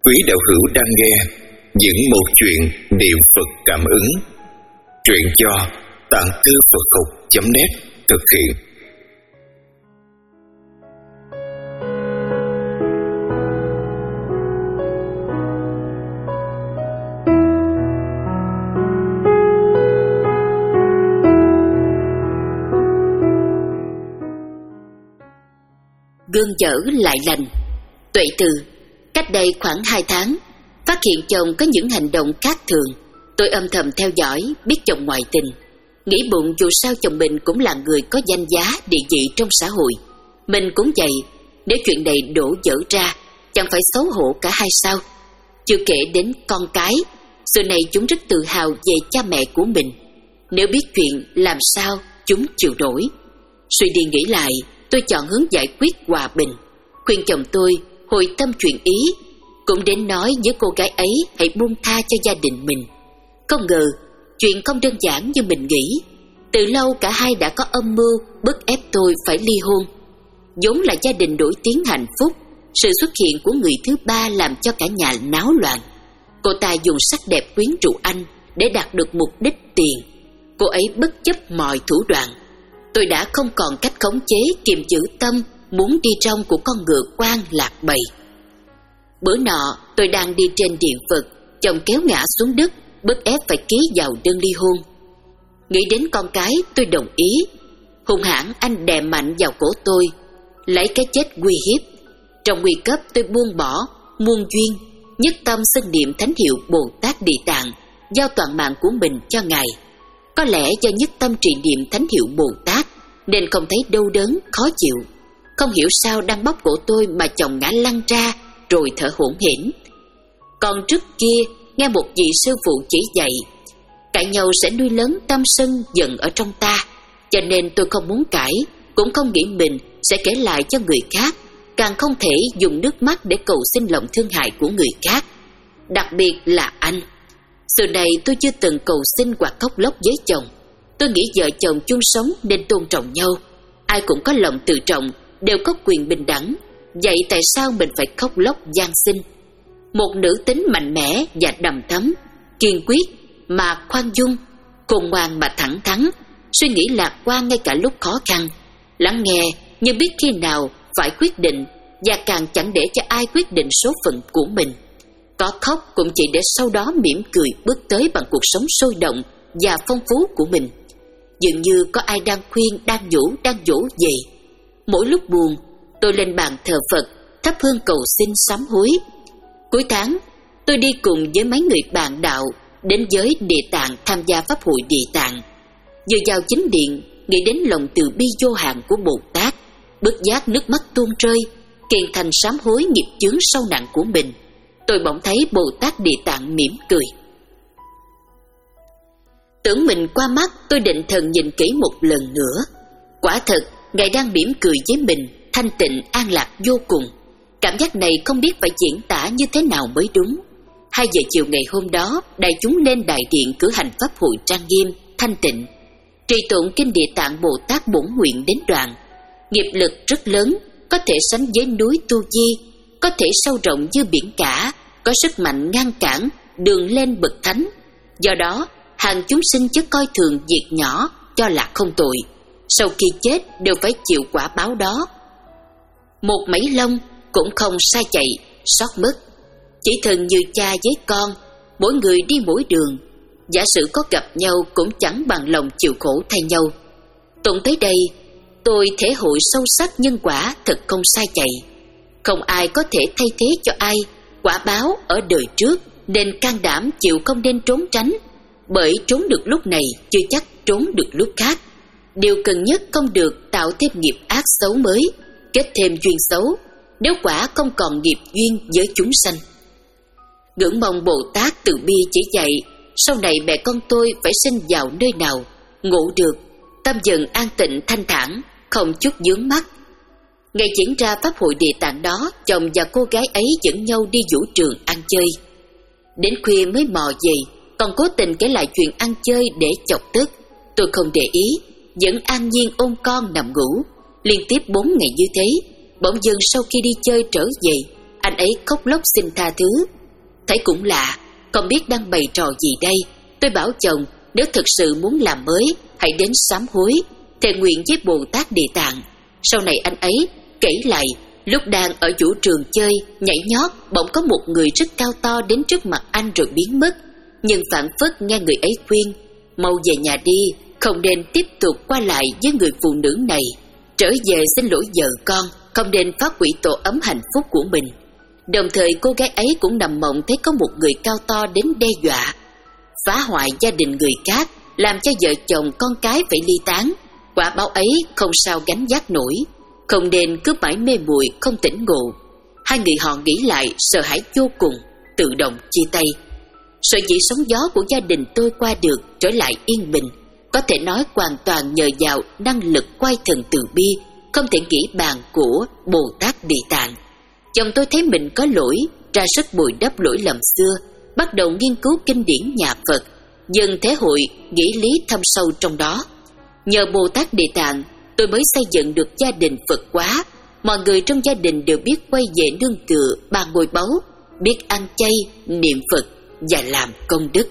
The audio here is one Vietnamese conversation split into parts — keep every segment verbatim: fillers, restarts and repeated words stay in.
Quý đạo hữu đang nghe những một chuyện niệm Phật cảm ứng. Truyện do tạng thư Phật học chấm net thực hiện. Gương dở lại lành. Tuệ Từ. Cách đây khoảng hai tháng, phát hiện chồng có những hành động khác thường. Tôi âm thầm theo dõi, biết chồng ngoại tình. Nghĩ bụng dù sao chồng mình cũng là người có danh giá, địa vị trong xã hội. Mình cũng vậy, nếu chuyện này đổ dở ra, chẳng phải xấu hổ cả hai sao? Chưa kể đến con cái, xưa này chúng rất tự hào về cha mẹ của mình. Nếu biết chuyện, làm sao chúng chịu nổi? Suy đi nghĩ lại, tôi chọn hướng giải quyết hòa bình. Khuyên chồng tôi hồi tâm chuyển ý, cũng đến nói với cô gái ấy hãy buông tha cho gia đình mình. Không ngờ chuyện không đơn giản như mình nghĩ. Từ lâu cả hai đã có âm mưu bức ép tôi phải ly hôn. Vốn là gia đình nổi tiếng hạnh phúc, sự xuất hiện của người thứ ba làm cho cả nhà náo loạn. Cô ta dùng sắc đẹp quyến rũ anh để đạt được mục đích tiền. Cô ấy bất chấp mọi thủ đoạn. Tôi đã không còn cách khống chế kiềm giữ tâm muốn đi trong của con ngựa quan lạc bầy. Bữa nọ tôi đang đi trên điện Phật, chồng kéo ngã xuống đất, bức ép phải ký vào đơn ly hôn. Nghĩ đến con cái, tôi đồng ý. Hung hãn anh đè mạnh vào cổ tôi, lấy cái chết uy hiếp. Trong nguy cấp tôi buông bỏ muôn duyên, nhất tâm xưng niệm thánh hiệu Bồ Tát Địa Tạng, giao toàn mạng của mình cho Ngài. Có lẽ do nhất tâm trì niệm thánh hiệu Bồ Tát nên không thấy đau đớn, khó chịu. Không hiểu sao đang bóp cổ tôi mà chồng ngã lăn ra rồi thở hổn hển. Còn trước kia nghe một vị sư phụ chỉ dạy, cãi nhau sẽ nuôi lớn tâm sân giận ở trong ta, cho nên tôi không muốn cãi, cũng không nghĩ mình sẽ kể lại cho người khác, càng không thể dùng nước mắt để cầu xin lòng thương hại của người khác, đặc biệt là anh. Xưa này tôi chưa từng cầu xin hoặc khóc lóc với chồng. Tôi nghĩ vợ chồng chung sống nên tôn trọng nhau, ai cũng có lòng tự trọng, đều có quyền bình đẳng. Vậy tại sao mình phải khóc lóc van xin? Một nữ tính mạnh mẽ và đằm thắm, kiên quyết mà khoan dung, khôn ngoan mà thẳng thắn, suy nghĩ lạc quan ngay cả lúc khó khăn, lắng nghe nhưng biết khi nào phải quyết định, và càng chẳng để cho ai quyết định số phận của mình. Có khóc cũng chỉ để sau đó mỉm cười bước tới bằng cuộc sống sôi động và phong phú của mình. Dường như có ai đang khuyên, đang dỗ, đang dỗ về. Mỗi lúc buồn, tôi lên bàn thờ Phật, thắp hương cầu xin sám hối. Cuối tháng, tôi đi cùng với mấy người bạn đạo đến giới Địa Tạng tham gia pháp hội Địa Tạng. Vừa vào chính điện, nghĩ đến lòng từ bi vô hạn của Bồ Tát, bất giác nước mắt tuôn rơi, kiền thành sám hối nghiệp chướng sâu nặng của mình. Tôi bỗng thấy Bồ Tát Địa Tạng mỉm cười. Tưởng mình qua mắt, tôi định thần nhìn kỹ một lần nữa. Quả thật, Ngài đang mỉm cười với mình, thanh tịnh, an lạc vô cùng. Cảm giác này không biết phải diễn tả như thế nào mới đúng. Hai giờ chiều ngày hôm đó, đại chúng lên đại điện cử hành pháp hội trang nghiêm, thanh tịnh, trì tụng kinh Địa Tạng Bồ Tát bổn nguyện đến đoạn. Nghiệp lực rất lớn, có thể sánh với núi Tu Di, có thể sâu rộng như biển cả, có sức mạnh ngăn cản đường lên bậc thánh. Do đó, hàng chúng sinh chớ coi thường việc nhỏ cho là không tội, sau khi chết đều phải chịu quả báo đó. Một mảy lông cũng không sai chạy, sót mất. Chỉ thường như cha với con, mỗi người đi mỗi đường, giả sử có gặp nhau cũng chẳng bằng lòng chịu khổ thay nhau. Tụng tới đây, tôi thể hội sâu sắc nhân quả thật không sai chạy. Không ai có thể thay thế cho ai quả báo ở đời trước, nên can đảm chịu, không nên trốn tránh, bởi trốn được lúc này chưa chắc trốn được lúc khác. Điều cần nhất không được tạo thêm nghiệp ác xấu mới, kết thêm duyên xấu, nếu quả không còn nghiệp duyên với chúng sanh. Ngưỡng mong Bồ Tát từ bi chỉ dạy, sau này mẹ con tôi phải sinh vào nơi nào, ngủ được, tâm dần an tịnh thanh thản, không chút vướng mắc. Ngày diễn ra pháp hội Địa Tạng đó, chồng và cô gái ấy dẫn nhau đi vũ trường ăn chơi. Đến khuya mới mò về, còn cố tình kể lại chuyện ăn chơi để chọc tức. Tôi không để ý, vẫn an nhiên ôm con nằm ngủ. Liên tiếp bốn ngày như thế, bỗng dưng sau khi đi chơi trở về, anh ấy khóc lóc xin tha thứ, Thấy cũng lạ, không biết đang bày trò gì đây. Tôi bảo chồng nếu thực sự muốn làm mới, hãy đến sám hối, thề nguyện với Bồ Tát Địa Tạng. Sau này anh ấy kể lại, lúc đang ở vũ trường chơi, nhảy nhót, bỗng có một người rất cao to đến trước mặt anh rồi biến mất. Nhưng phảng phất nghe người ấy khuyên, mau về nhà đi, không nên tiếp tục qua lại với người phụ nữ này. Trở về xin lỗi vợ con, không nên phá hủy tổ ấm hạnh phúc của mình. Đồng thời cô gái ấy cũng nằm mộng thấy có một người cao to đến đe dọa, phá hoại gia đình người khác, làm cho vợ chồng con cái phải ly tán. Quả báo ấy không sao gánh vác nổi, không nên cứ mãi mê muội không tỉnh ngộ. Hai người họ nghĩ lại sợ hãi vô cùng, tự động chia tay. Sở dĩ sóng gió của gia đình tôi qua được trở lại yên bình, có thể nói hoàn toàn nhờ vào năng lực quay thần từ bi, không thể nghĩ bàn của Bồ Tát Địa Tạng. Chồng tôi thấy mình có lỗi, ra sức bồi đắp lỗi lầm xưa, bắt đầu nghiên cứu kinh điển nhà Phật, dần thể hội nghĩa lý thâm sâu trong đó. Nhờ Bồ Tát Địa Tạng, tôi mới xây dựng được gia đình Phật hóa. Mọi người trong gia đình đều biết quay về nương tựa ba ngôi báu, biết ăn chay, niệm Phật và làm công đức.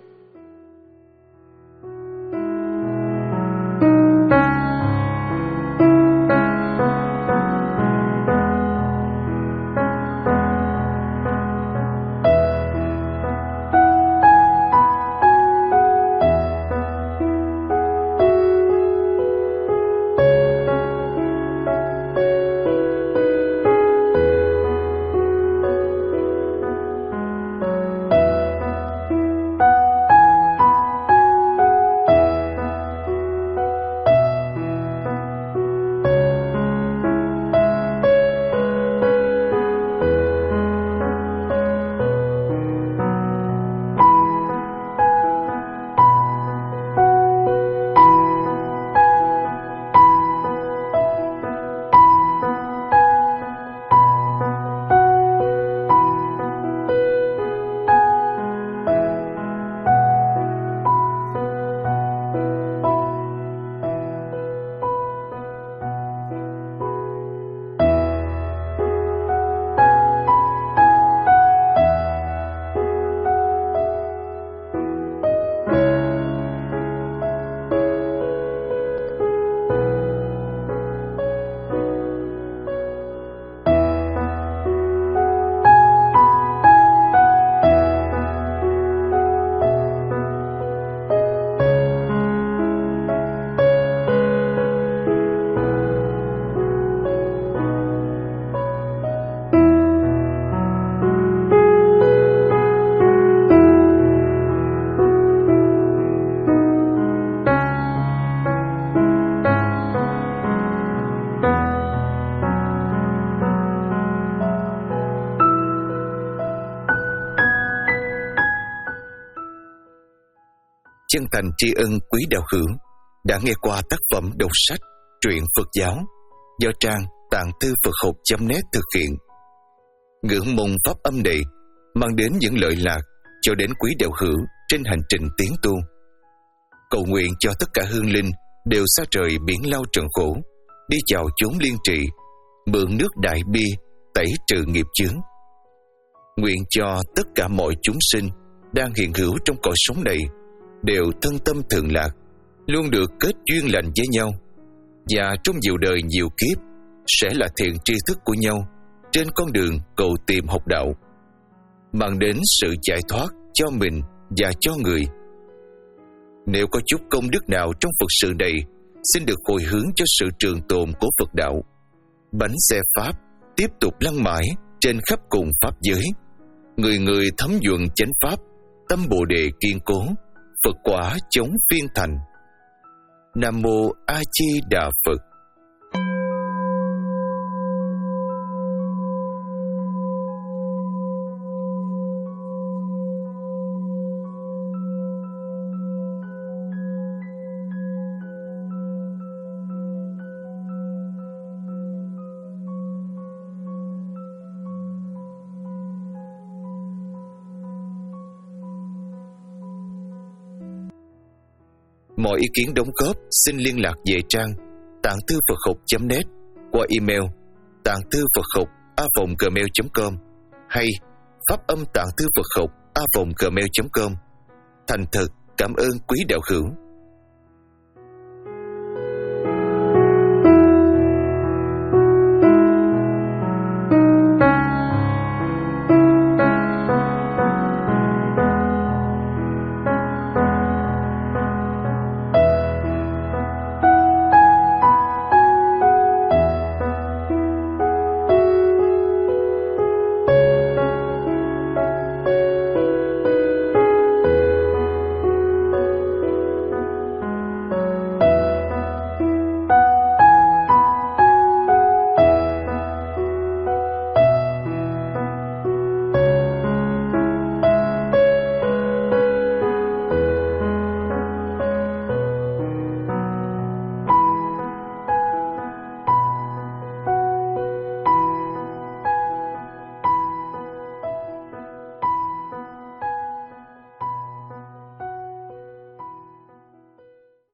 Chân thành tri ân quý đạo hữu đã nghe qua tác phẩm đọc sách Truyện Phật giáo do trang tạng thư Phật học chấm net thực hiện. Ngưỡng mong pháp âm này mang đến những lợi lạc cho đến quý đạo hữu trên hành trình tiến tu. Cầu nguyện cho tất cả hương linh đều xa rời biển lao trần khổ, đi vào chốn liên trị, mượn nước đại bi tẩy trừ nghiệp chướng. Nguyện cho tất cả mọi chúng sinh đang hiện hữu trong cõi sống này đều thân tâm thường lạc, luôn được kết duyên lành với nhau, và trong nhiều đời nhiều kiếp sẽ là thiện tri thức của nhau trên con đường cầu tìm học đạo, mang đến sự giải thoát cho mình và cho người. Nếu có chút công đức nào trong Phật sự này, xin được hồi hướng cho sự trường tồn của Phật đạo. Bánh xe Pháp tiếp tục lăn mãi trên khắp cùng Pháp giới, người người thấm nhuần chánh Pháp, tâm Bồ Đề kiên cố, Phật quả chống phiên thành. Nam Mô A Di Đà Phật. Mọi ý kiến đóng góp xin liên lạc về trang tạng thư Phật học chấm net qua email tạng thư Phật học a vòng gmail chấm com hay pháp âm tạng thư Phật học a vòng gmail chấm com. Thành thật cảm ơn quý đạo hữu.